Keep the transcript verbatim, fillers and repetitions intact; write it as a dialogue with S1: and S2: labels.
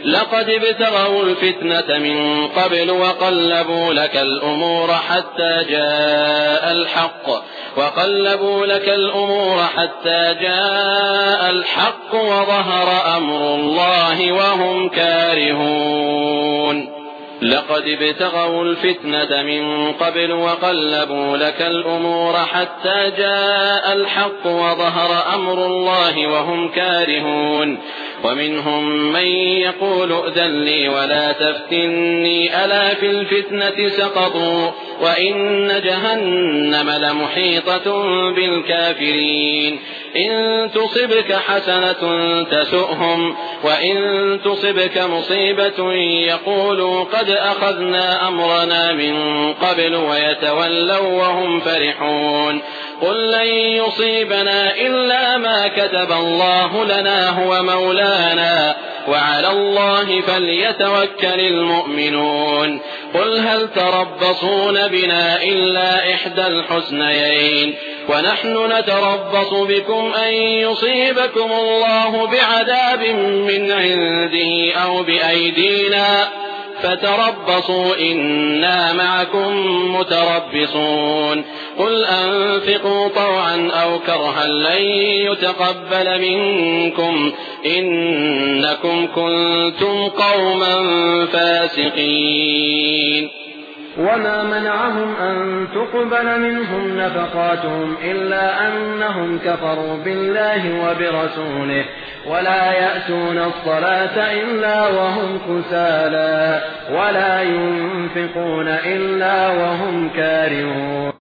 S1: لقد ابتغوا الفتنة من قبل وقلبوا لك الأمور حتى جاء الحق وقلبوا لك الأمور حتى جاء الحق وظهر أمر الله وهم كارهون لقد ابتغوا الفتنة من قبل وقلبوا لك الأمور حتى جاء الحق وظهر أمر الله وهم كارهون ومنهم من يقول ائذن لي ولا تفتني ألا في الفتنة سقطوا وإن جهنم لمحيطة بالكافرين إن تصبك حسنة تسؤهم وإن تصبك مصيبة يقولوا قد أخذنا أمرنا من قبل ويتولوا وهم فرحون قل لن يصيبنا إلا ما كتب الله لنا هو مولانا وعلى الله فليتوكل المؤمنون قل هل تربصون بنا إلا إحدى الحسنيين ونحن نتربص بكم أن يصيبكم الله بعذاب من عنده أو بأيدينا فتربصوا إنا معكم متربصون قل أنفقوا طوعا أو كرها لن يتقبل منكم إنكم كنتم قوما فاسقين
S2: وما منعهم أن تقبل منهم نفقاتهم إلا أنهم كفروا بالله وبرسوله ولا يأتون الصلاة إلا وهم كسالى ولا ينفقون إلا وهم كارهون